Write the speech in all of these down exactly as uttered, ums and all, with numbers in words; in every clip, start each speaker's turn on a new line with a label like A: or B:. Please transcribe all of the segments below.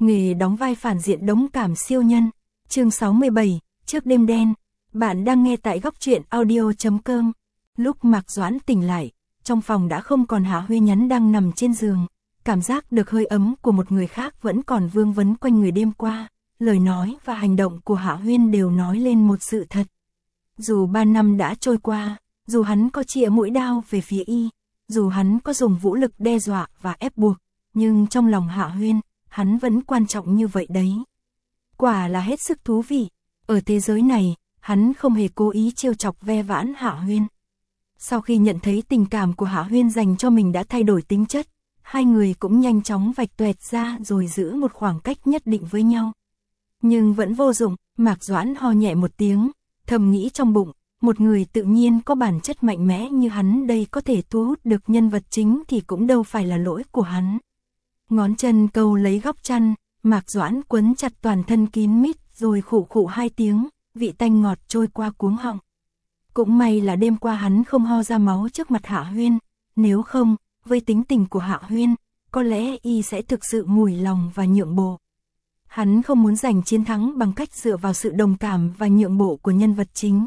A: Nghề đóng vai phản diện đống cảm siêu nhân. Chương sáu mươi bảy, trước đêm đen. Bạn đang nghe tại góc truyện audio chấm com. Lúc Mạc Doãn tỉnh lại, trong phòng đã không còn Hạ Huy Nhắn đang nằm trên giường. Cảm giác được hơi ấm của một người khác vẫn còn vương vấn quanh người đêm qua. Lời nói và hành động của Hạ Huyên đều nói lên một sự thật. Dù ba năm đã trôi qua, dù hắn có chĩa mũi đao về phía y, dù hắn có dùng vũ lực đe dọa và ép buộc, nhưng trong lòng Hạ Huyên, hắn vẫn quan trọng như vậy đấy. Quả là hết sức thú vị. Ở thế giới này, hắn không hề cố ý trêu chọc ve vãn Hạ Huyên. Sau khi nhận thấy tình cảm của Hạ Huyên dành cho mình đã thay đổi tính chất, hai người cũng nhanh chóng vạch tuệt ra rồi giữ một khoảng cách nhất định với nhau. Nhưng vẫn vô dụng, Mạc Doãn ho nhẹ một tiếng, thầm nghĩ trong bụng, một người tự nhiên có bản chất mạnh mẽ như hắn đây có thể thu hút được nhân vật chính thì cũng đâu phải là lỗi của hắn. Ngón chân câu lấy góc chăn, Mạc Doãn quấn chặt toàn thân kín mít rồi khụ khụ hai tiếng, vị tanh ngọt trôi qua cuống họng. Cũng may là đêm qua hắn không ho ra máu trước mặt Hạ Huyên, nếu không, với tính tình của Hạ Huyên, có lẽ y sẽ thực sự mùi lòng và nhượng bộ. Hắn không muốn giành chiến thắng bằng cách dựa vào sự đồng cảm và nhượng bộ của nhân vật chính.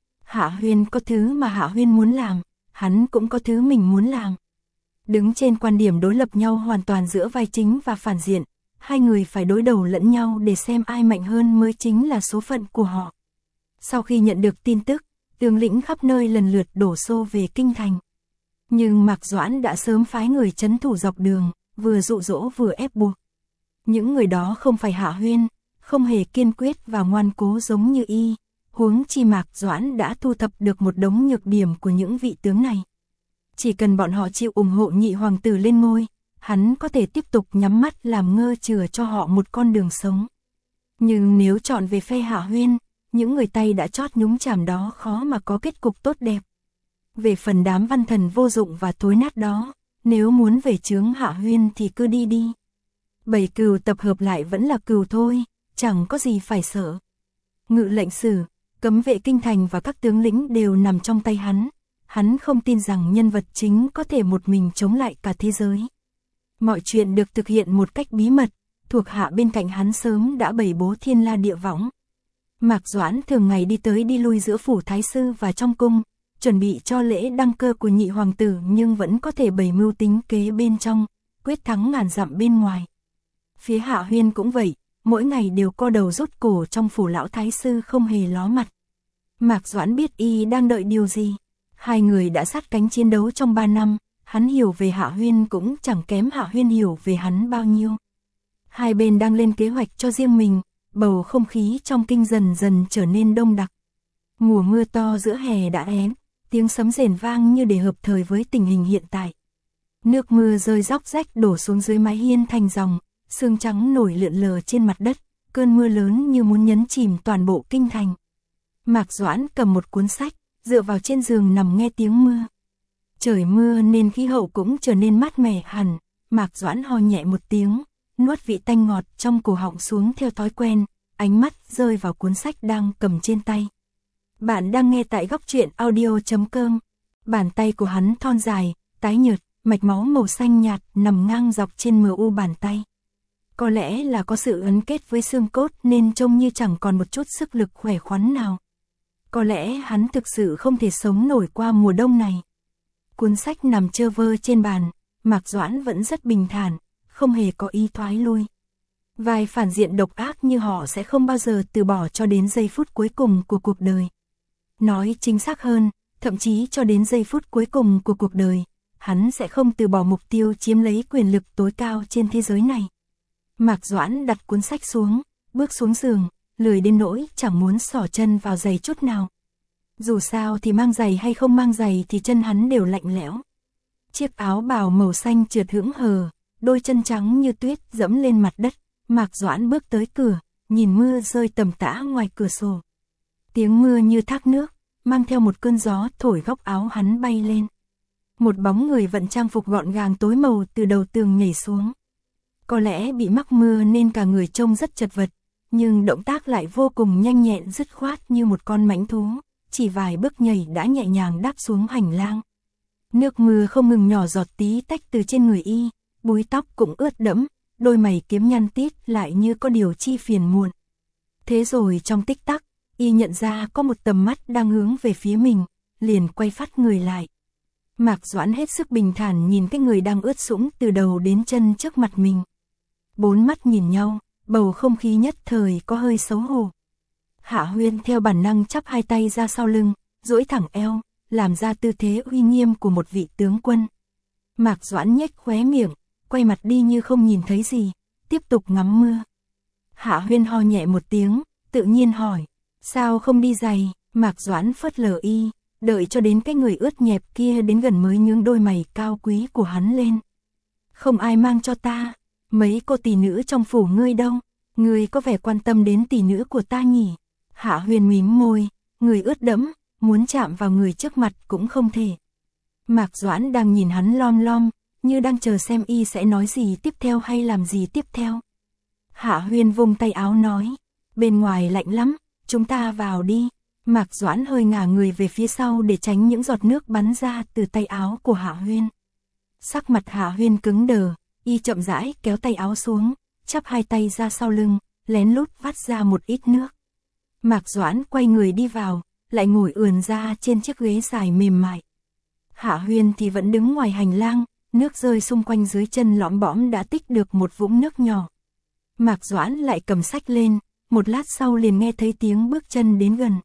A: Hạ Huyên có thứ mà Hạ Huyên muốn làm, hắn cũng có thứ mình muốn làm. Đứng trên quan điểm đối lập nhau hoàn toàn giữa vai chính và phản diện, hai người phải đối đầu lẫn nhau để xem ai mạnh hơn mới chính là số phận của họ. Sau khi nhận được tin tức, tướng lĩnh khắp nơi lần lượt đổ xô về kinh thành. Nhưng Mạc Doãn đã sớm phái người trấn thủ dọc đường, vừa dụ dỗ vừa ép buộc. Những người đó không phải Hạ Huyên, không hề kiên quyết và ngoan cố giống như y, huống chi Mạc Doãn đã thu thập được một đống nhược điểm của những vị tướng này. Chỉ cần bọn họ chịu ủng hộ nhị hoàng tử lên ngôi, hắn có thể tiếp tục nhắm mắt làm ngơ chừa cho họ một con đường sống. Nhưng nếu chọn về phe Hạ Huyên, những người tay đã chót nhúng chàm đó khó mà có kết cục tốt đẹp. Về phần đám văn thần vô dụng và thối nát đó, nếu muốn về chướng Hạ Huyên thì cứ đi đi. Bảy cừu tập hợp lại vẫn là cừu thôi, chẳng có gì phải sợ. Ngự lệnh sử, cấm vệ kinh thành và các tướng lĩnh đều nằm trong tay hắn. Hắn không tin rằng nhân vật chính có thể một mình chống lại cả thế giới. Mọi chuyện được thực hiện một cách bí mật, thuộc hạ bên cạnh hắn sớm đã bày bố thiên la địa võng. Mạc Doãn thường ngày đi tới đi lui giữa phủ thái sư và trong cung, chuẩn bị cho lễ đăng cơ của nhị hoàng tử nhưng vẫn có thể bày mưu tính kế bên trong, quyết thắng ngàn dặm bên ngoài. Phía Hạ Huyên cũng vậy, mỗi ngày đều co đầu rút cổ trong phủ lão thái sư không hề ló mặt. Mạc Doãn biết y đang đợi điều gì. Hai người đã sát cánh chiến đấu trong ba năm, hắn hiểu về Hạ Huyên cũng chẳng kém Hạ Huyên hiểu về hắn bao nhiêu. Hai bên đang lên kế hoạch cho riêng mình, bầu không khí trong kinh dần dần trở nên đông đặc. Mùa mưa to giữa hè đã đến, tiếng sấm rền vang như để hợp thời với tình hình hiện tại. Nước mưa rơi róc rách đổ xuống dưới mái hiên thành dòng, sương trắng nổi lượn lờ trên mặt đất, cơn mưa lớn như muốn nhấn chìm toàn bộ kinh thành. Mạc Doãn cầm một cuốn sách, dựa vào trên giường nằm nghe tiếng mưa. Trời mưa nên khí hậu cũng trở nên mát mẻ hẳn, Mạc Doãn ho nhẹ một tiếng, nuốt vị tanh ngọt trong cổ họng xuống theo thói quen, ánh mắt rơi vào cuốn sách đang cầm trên tay. Bạn đang nghe tại góc truyện audio chấm com. Bàn tay của hắn thon dài, tái nhợt, mạch máu màu xanh nhạt nằm ngang dọc trên mờ u bàn tay. Có lẽ là có sự ấn kết với xương cốt nên trông như chẳng còn một chút sức lực khỏe khoắn nào. Có lẽ hắn thực sự không thể sống nổi qua mùa đông này. Cuốn sách nằm trơ vơ trên bàn, Mạc Doãn vẫn rất bình thản, không hề có ý thoái lui. Vài phản diện độc ác như họ sẽ không bao giờ từ bỏ cho đến giây phút cuối cùng của cuộc đời. Nói chính xác hơn, thậm chí cho đến giây phút cuối cùng của cuộc đời, hắn sẽ không từ bỏ mục tiêu chiếm lấy quyền lực tối cao trên thế giới này. Mạc Doãn đặt cuốn sách xuống, bước xuống giường, lười đến nỗi chẳng muốn xỏ chân vào giày chút nào. Dù sao thì mang giày hay không mang giày thì chân hắn đều lạnh lẽo. Chiếc áo bào màu xanh trượt hững hờ, đôi chân trắng như tuyết dẫm lên mặt đất. Mạc Doãn bước tới cửa, nhìn mưa rơi tầm tã ngoài cửa sổ. Tiếng mưa như thác nước, mang theo một cơn gió thổi góc áo hắn bay lên. Một bóng người vận trang phục gọn gàng tối màu từ đầu tường nhảy xuống. Có lẽ bị mắc mưa nên cả người trông rất chật vật, nhưng động tác lại vô cùng nhanh nhẹn dứt khoát như một con mãnh thú, chỉ vài bước nhảy đã nhẹ nhàng đáp xuống hành lang. Nước mưa không ngừng nhỏ giọt tí tách từ trên người y, búi tóc cũng ướt đẫm, đôi mày kiếm nhăn tít lại như có điều chi phiền muộn. Thế rồi trong tích tắc, y nhận ra có một tầm mắt đang hướng về phía mình, liền quay phát người lại. Mạc Doãn hết sức bình thản nhìn cái người đang ướt sũng từ đầu đến chân trước mặt mình. Bốn mắt nhìn nhau, bầu không khí nhất thời có hơi xấu hổ. Hạ Huyên theo bản năng chắp hai tay ra sau lưng, duỗi thẳng eo, làm ra tư thế uy nghiêm của một vị tướng quân. Mạc Doãn nhếch khóe miệng, quay mặt đi như không nhìn thấy gì, tiếp tục ngắm mưa. Hạ Huyên ho nhẹ một tiếng, tự nhiên hỏi, sao không đi giày? Mạc Doãn phớt lờ y, đợi cho đến cái người ướt nhẹp kia đến gần mới nhướng đôi mày cao quý của hắn lên. Không ai mang cho ta, mấy cô tỷ nữ trong phủ ngươi đâu, ngươi có vẻ quan tâm đến tỷ nữ của ta nhỉ? Hạ Huyên mím môi, người ướt đẫm, muốn chạm vào người trước mặt cũng không thể. Mạc Doãn đang nhìn hắn lom lom, như đang chờ xem y sẽ nói gì tiếp theo hay làm gì tiếp theo. Hạ Huyên vung tay áo nói, bên ngoài lạnh lắm, chúng ta vào đi. Mạc Doãn hơi ngả người về phía sau để tránh những giọt nước bắn ra từ tay áo của Hạ Huyên. Sắc mặt Hạ Huyên cứng đờ, y chậm rãi kéo tay áo xuống, chắp hai tay ra sau lưng, lén lút vắt ra một ít nước. Mạc Doãn quay người đi vào, lại ngồi ườn ra trên chiếc ghế dài mềm mại. Hạ Huyên thì vẫn đứng ngoài hành lang, nước rơi xung quanh dưới chân lõm bõm đã tích được một vũng nước nhỏ. Mạc Doãn lại cầm sách lên, một lát sau liền nghe thấy tiếng bước chân đến gần.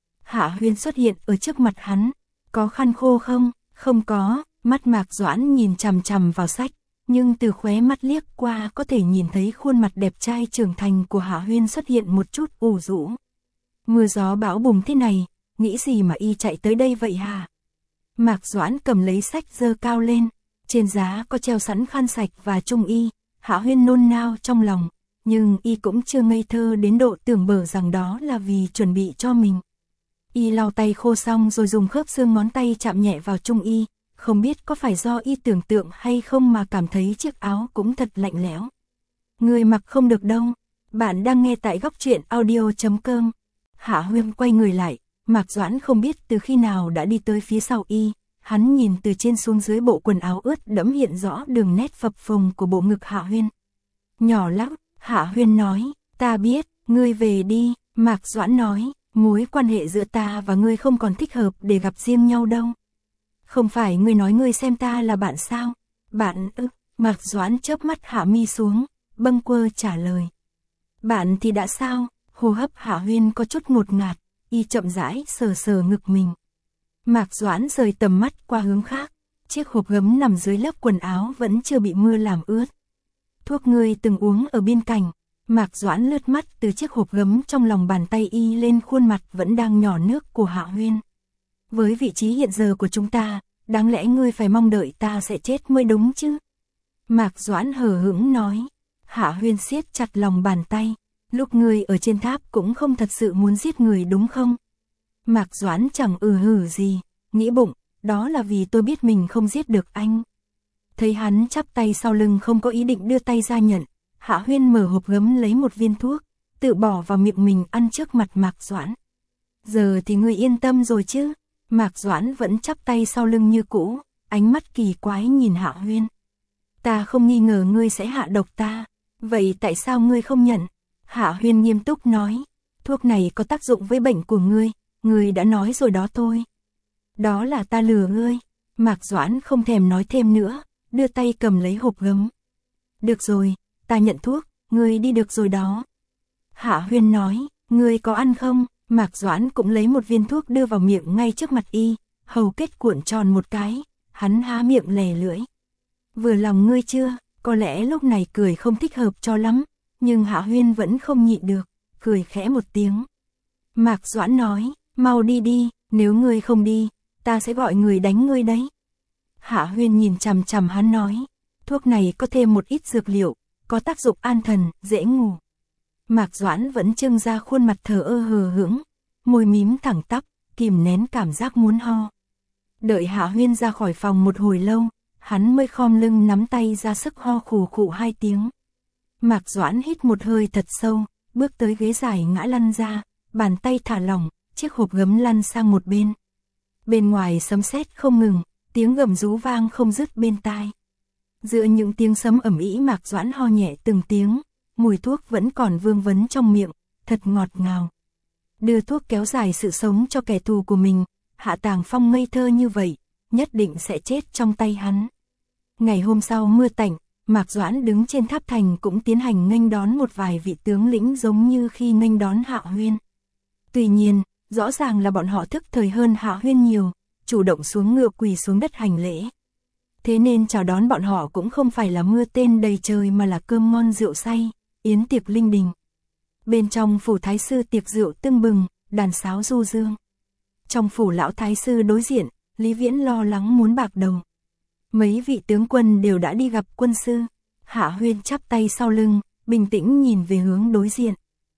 A: Hạ Huyên xuất hiện ở trước mặt hắn, có khăn khô không? Không có. Mắt Mạc Doãn nhìn chằm chằm vào sách, nhưng từ khóe mắt liếc qua có thể nhìn thấy khuôn mặt đẹp trai trưởng thành của Hạ Huyên xuất hiện một chút ủ rũ. Mưa gió bão bùng thế này, nghĩ gì mà y chạy tới đây vậy hả? Mạc Doãn cầm lấy sách giơ cao lên, trên giá có treo sẵn khăn sạch và trung y. Hạ Huyên nôn nao trong lòng, nhưng y cũng chưa ngây thơ đến độ tưởng bở rằng đó là vì chuẩn bị cho mình. Y lau tay khô xong rồi dùng khớp xương ngón tay chạm nhẹ vào trung y, không biết có phải do y tưởng tượng hay không mà cảm thấy chiếc áo cũng thật lạnh lẽo. Người mặc không được đâu. Bạn đang nghe tại góc truyện audio chấm com. Hạ Huyên quay người lại, Mạc Doãn không biết từ khi nào đã đi tới phía sau y, hắn nhìn từ trên xuống dưới bộ quần áo ướt đẫm hiện rõ đường nét phập phồng của bộ ngực Hạ Huyên. Nhỏ lắm, Hạ Huyên nói, ta biết, ngươi về đi. Mạc Doãn nói, mối quan hệ giữa ta và ngươi không còn thích hợp để gặp riêng nhau đâu. Không phải ngươi nói ngươi xem ta là bạn sao? Bạn ư? Mạc Doãn chớp mắt hạ mi xuống, bâng quơ trả lời. Bạn thì đã sao? Hô hấp Hạ Huyên có chút ngột ngạt, y chậm rãi sờ sờ ngực mình. Mạc Doãn rời tầm mắt qua hướng khác, chiếc hộp gấm nằm dưới lớp quần áo vẫn chưa bị mưa làm ướt. Thuốc ngươi từng uống ở bên cạnh. Mạc Doãn lướt mắt từ chiếc hộp gấm trong lòng bàn tay y lên khuôn mặt vẫn đang nhỏ nước của Hạ Huyên. Với vị trí hiện giờ của chúng ta, đáng lẽ ngươi phải mong đợi ta sẽ chết mới đúng chứ? Mạc Doãn hờ hững nói. Hạ Huyên siết chặt lòng bàn tay. Lúc ngươi ở trên tháp cũng không thật sự muốn giết người đúng không? Mạc Doãn chẳng ừ hử gì, nghĩ bụng, đó là vì tôi biết mình không giết được anh. Thấy hắn chắp tay sau lưng không có ý định đưa tay ra nhận, Hạ Huyên mở hộp gấm lấy một viên thuốc, tự bỏ vào miệng mình ăn trước mặt Mạc Doãn. Giờ thì ngươi yên tâm rồi chứ? Mạc Doãn vẫn chắp tay sau lưng như cũ, ánh mắt kỳ quái nhìn Hạ Huyên. Ta không nghi ngờ ngươi sẽ hạ độc ta, vậy tại sao ngươi không nhận? Hạ Huyên nghiêm túc nói, thuốc này có tác dụng với bệnh của ngươi, ngươi đã nói rồi đó thôi. Đó là ta lừa ngươi. Mạc Doãn không thèm nói thêm nữa, đưa tay cầm lấy hộp gấm. Được rồi, ta nhận thuốc, ngươi đi được rồi đó. Hạ Huyên nói, ngươi có ăn không? Mạc Doãn cũng lấy một viên thuốc đưa vào miệng ngay trước mặt y, hầu kết cuộn tròn một cái, hắn há miệng lè lưỡi. Vừa lòng ngươi chưa? Có lẽ lúc này cười không thích hợp cho lắm, nhưng Hạ Huyên vẫn không nhịn được, cười khẽ một tiếng. Mạc Doãn nói, mau đi đi, nếu ngươi không đi, ta sẽ gọi người đánh ngươi đấy. Hạ Huyên nhìn chằm chằm hắn nói, thuốc này có thêm một ít dược liệu, có tác dụng an thần, dễ ngủ. Mạc Doãn vẫn trưng ra khuôn mặt thờ ơ hờ hững, môi mím thẳng tắp, kìm nén cảm giác muốn ho. Đợi Hạ Huyên ra khỏi phòng một hồi lâu, hắn mới khom lưng nắm tay ra sức ho khù khụ hai tiếng. Mạc Doãn hít một hơi thật sâu, bước tới ghế dài ngã lăn ra, bàn tay thả lỏng, chiếc hộp gấm lăn sang một bên. Bên ngoài sấm sét không ngừng, tiếng gầm rú vang không dứt bên tai. Giữa những tiếng sấm ầm ĩ Mạc Doãn ho nhẹ từng tiếng, mùi thuốc vẫn còn vương vấn trong miệng, thật ngọt ngào. Đưa thuốc kéo dài sự sống cho kẻ thù của mình, Hạ Tàng Phong ngây thơ như vậy, nhất định sẽ chết trong tay hắn. Ngày hôm sau mưa tạnh, Mạc Doãn đứng trên tháp thành cũng tiến hành nghênh đón một vài vị tướng lĩnh giống như khi nghênh đón Hạ Huyên. Tuy nhiên, rõ ràng là bọn họ thức thời hơn Hạ Huyên nhiều, chủ động xuống ngựa quỳ xuống đất hành lễ. Thế nên chào đón bọn họ cũng không phải là mưa tên đầy trời mà là cơm ngon rượu say, yến tiệc linh đình. Bên trong phủ thái sư tiệc rượu tưng bừng, đàn sáo du dương. Trong phủ lão thái sư đối diện, Lý Viễn lo lắng muốn bạc đầu. Mấy vị tướng quân đều đã đi gặp quân sư. Hạ Huyên chắp tay sau lưng, bình tĩnh nhìn về hướng đối diện.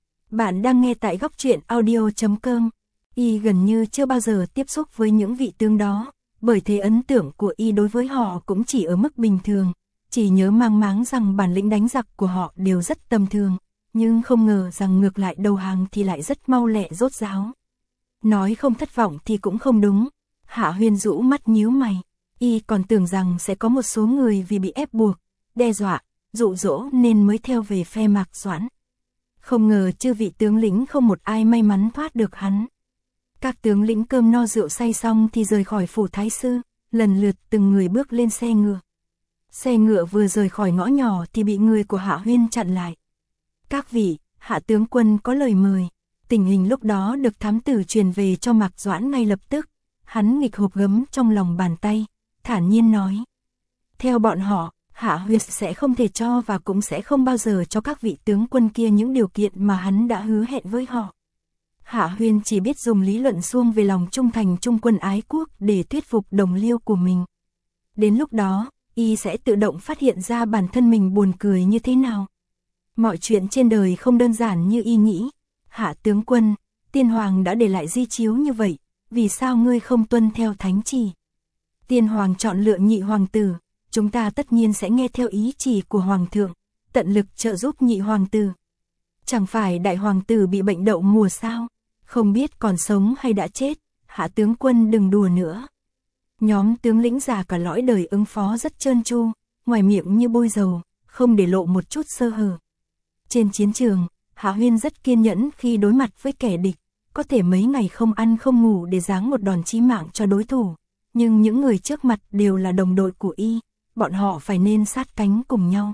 A: Bạn đang nghe tại góc truyện audio chấm com. Y gần như chưa bao giờ tiếp xúc với những vị tướng đó, bởi thế ấn tượng của Y đối với họ cũng chỉ ở mức bình thường, chỉ nhớ mang máng rằng bản lĩnh đánh giặc của họ đều rất tầm thường, nhưng không ngờ rằng ngược lại đầu hàng thì lại rất mau lẹ rốt ráo. Nói không thất vọng thì cũng không đúng. Hạ Huyên rũ mắt nhíu mày. Y còn tưởng rằng sẽ có một số người vì bị ép buộc, đe dọa, dụ dỗ nên mới theo về phe Mạc Doãn. Không ngờ chư vị tướng lĩnh không một ai may mắn thoát được hắn. Các tướng lĩnh cơm no rượu say xong thì rời khỏi phủ thái sư, lần lượt từng người bước lên xe ngựa. Xe ngựa vừa rời khỏi ngõ nhỏ thì bị người của Hạ Huyên chặn lại. Các vị, Hạ tướng quân có lời mời. Tình hình lúc đó được thám tử truyền về cho Mạc Doãn ngay lập tức. Hắn nghịch hộp gấm trong lòng bàn tay, thản nhiên nói. Theo bọn họ, Hạ Huyên sẽ không thể cho và cũng sẽ không bao giờ cho các vị tướng quân kia những điều kiện mà hắn đã hứa hẹn với họ. Hạ Huyên chỉ biết dùng lý luận suông về lòng trung thành trung quân ái quốc để thuyết phục đồng liêu của mình. Đến lúc đó, Y sẽ tự động phát hiện ra bản thân mình buồn cười như thế nào. Mọi chuyện trên đời không đơn giản như Y nghĩ. Hạ tướng quân, tiên hoàng đã để lại di chiếu như vậy, vì sao ngươi không tuân theo thánh chỉ? Tiên hoàng chọn lựa nhị hoàng tử, chúng ta tất nhiên sẽ nghe theo ý chỉ của hoàng thượng, tận lực trợ giúp nhị hoàng tử. Chẳng phải đại hoàng tử bị bệnh đậu mùa sao? Không biết còn sống hay đã chết, Hạ tướng quân đừng đùa nữa. Nhóm tướng lĩnh già cả lõi đời ứng phó rất trơn tru, ngoài miệng như bôi dầu, không để lộ một chút sơ hở. Trên chiến trường, Hạ Huyên rất kiên nhẫn khi đối mặt với kẻ địch, có thể mấy ngày không ăn không ngủ để giáng một đòn chí mạng cho đối thủ. Nhưng những người trước mặt đều là đồng đội của Y, bọn họ phải nên sát cánh cùng nhau.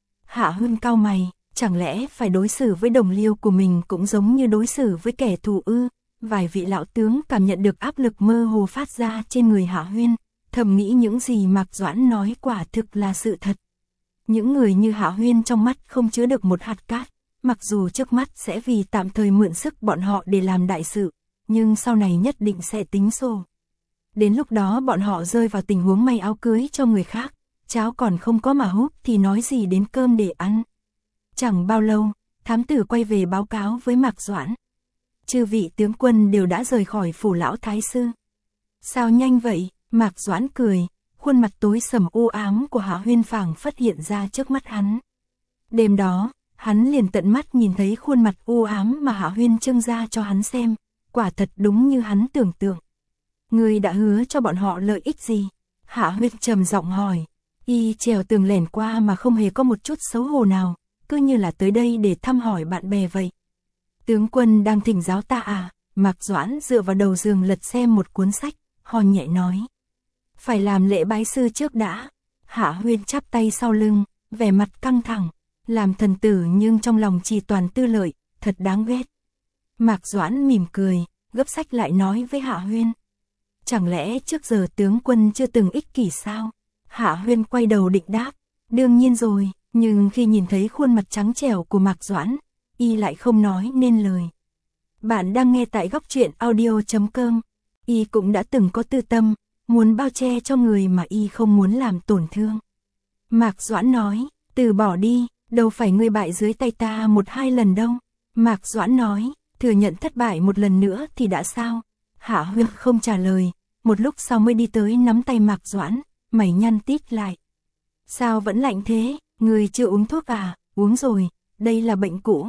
A: Hạ Huyên cau mày, chẳng lẽ phải đối xử với đồng liêu của mình cũng giống như đối xử với kẻ thù ư? Vài vị lão tướng cảm nhận được áp lực mơ hồ phát ra trên người Hạ Huyên, thầm nghĩ những gì Mạc Doãn nói quả thực là sự thật. Những người như Hạ Huyên trong mắt không chứa được một hạt cát, mặc dù trước mắt sẽ vì tạm thời mượn sức bọn họ để làm đại sự, nhưng sau này nhất định sẽ tính sổ. Đến lúc đó bọn họ rơi vào tình huống may áo cưới cho người khác, cháo còn không có mà húp thì nói gì đến cơm để ăn. Chẳng bao lâu, thám tử quay về báo cáo với Mạc Doãn. Chư vị tướng quân đều đã rời khỏi phủ lão thái sư. Sao nhanh vậy? Mạc Doãn cười, khuôn mặt tối sầm u ám của Hạ Huyên phảng phất hiện ra trước mắt hắn. Đêm đó, hắn liền tận mắt nhìn thấy khuôn mặt u ám mà Hạ Huyên trưng ra cho hắn xem, quả thật đúng như hắn tưởng tượng. Ngươi đã hứa cho bọn họ lợi ích gì? Hạ Huyên trầm giọng hỏi. Y trèo tường lẻn qua mà không hề có một chút xấu hổ nào, cứ như là tới đây để thăm hỏi bạn bè vậy. Tướng quân đang thỉnh giáo ta à? Mạc Doãn dựa vào đầu giường lật xem một cuốn sách, hò nhẹ nói. Phải làm lễ bái sư trước đã. Hạ Huyên chắp tay sau lưng, vẻ mặt căng thẳng, làm thần tử nhưng trong lòng chỉ toàn tư lợi, thật đáng ghét. Mạc Doãn mỉm cười, gấp sách lại nói với Hạ Huyên. Chẳng lẽ trước giờ tướng quân chưa từng ích kỷ sao? Hạ Huyên quay đầu định đáp, đương nhiên rồi, nhưng khi nhìn thấy khuôn mặt trắng trẻo của Mạc Doãn, Y lại không nói nên lời. Bạn đang nghe tại góc truyện audio chấm com. Y cũng đã từng có tư tâm, muốn bao che cho người mà Y không muốn làm tổn thương. Mạc Doãn nói, từ bỏ đi, đâu phải ngươi bại dưới tay ta một hai lần đâu. Mạc Doãn nói, thừa nhận thất bại một lần nữa thì đã sao? Hạ Huyên không trả lời, một lúc sau mới đi tới nắm tay Mạc Doãn, mày nhăn tít lại. Sao vẫn lạnh thế, ngươi chưa uống thuốc à? Uống rồi, đây là bệnh cũ.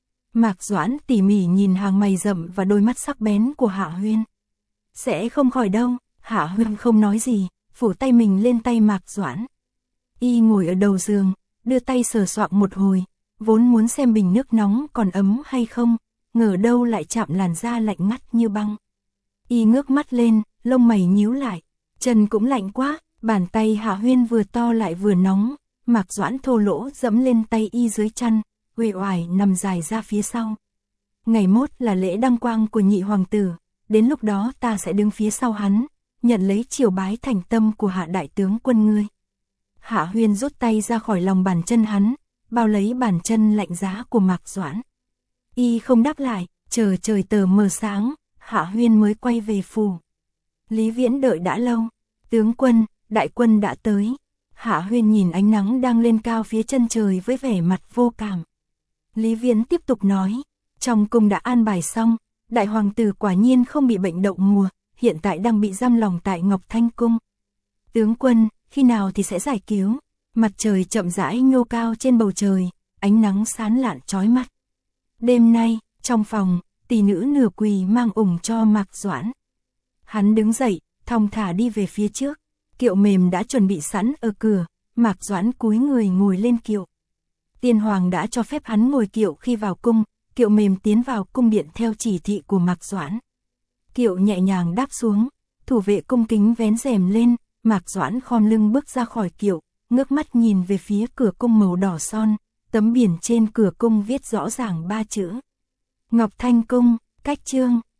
A: Mạc Doãn tỉ mỉ nhìn hàng mày rậm và đôi mắt sắc bén của Hạ Huyên. Sẽ không khỏi đâu. Hạ Huyên không nói gì, phủ tay mình lên tay Mạc Doãn. Y ngồi ở đầu giường, đưa tay sờ soạng một hồi, vốn muốn xem bình nước nóng còn ấm hay không, ngờ đâu lại chạm làn da lạnh ngắt như băng. Y ngước mắt lên, lông mày nhíu lại, chân cũng lạnh quá, bàn tay Hạ Huyên vừa to lại vừa nóng, Mạc Doãn thô lỗ dẫm lên tay Y dưới chăn, uể oải nằm dài ra phía sau. Ngày mốt là lễ đăng quang của nhị hoàng tử, đến lúc đó ta sẽ đứng phía sau hắn, nhận lấy triều bái thành tâm của Hạ đại tướng quân ngươi. Hạ Huyên rút tay ra khỏi lòng bàn chân hắn, bao lấy bàn chân lạnh giá của Mạc Doãn. Y không đáp lại, chờ trời tờ mờ sáng, Hạ Huyên mới quay về phủ. Lý Viễn đợi đã lâu, tướng quân, đại quân đã tới. Hạ Huyên nhìn ánh nắng đang lên cao phía chân trời với vẻ mặt vô cảm. Lý Viễn tiếp tục nói, trong cung đã an bài xong, đại hoàng tử quả nhiên không bị bệnh đậu mùa, hiện tại đang bị giam lòng tại Ngọc Thanh Cung. Tướng quân, khi nào thì sẽ giải cứu? Mặt trời chậm rãi nhô cao trên bầu trời, ánh nắng sáng lạn chói mắt. Đêm nay, trong phòng, tỷ nữ nửa quỳ mang ủng cho Mạc Doãn. Hắn đứng dậy, thong thả đi về phía trước, kiệu mềm đã chuẩn bị sẵn ở cửa, Mạc Doãn cúi người ngồi lên kiệu. Tiên hoàng đã cho phép hắn ngồi kiệu khi vào cung, kiệu mềm tiến vào cung điện theo chỉ thị của Mạc Doãn. Kiệu nhẹ nhàng đáp xuống, thủ vệ cung kính vén rèm lên, Mạc Doãn khom lưng bước ra khỏi kiệu, ngước mắt nhìn về phía cửa cung màu đỏ son, tấm biển trên cửa cung viết rõ ràng ba chữ: Ngọc Thanh Cung, cách chương.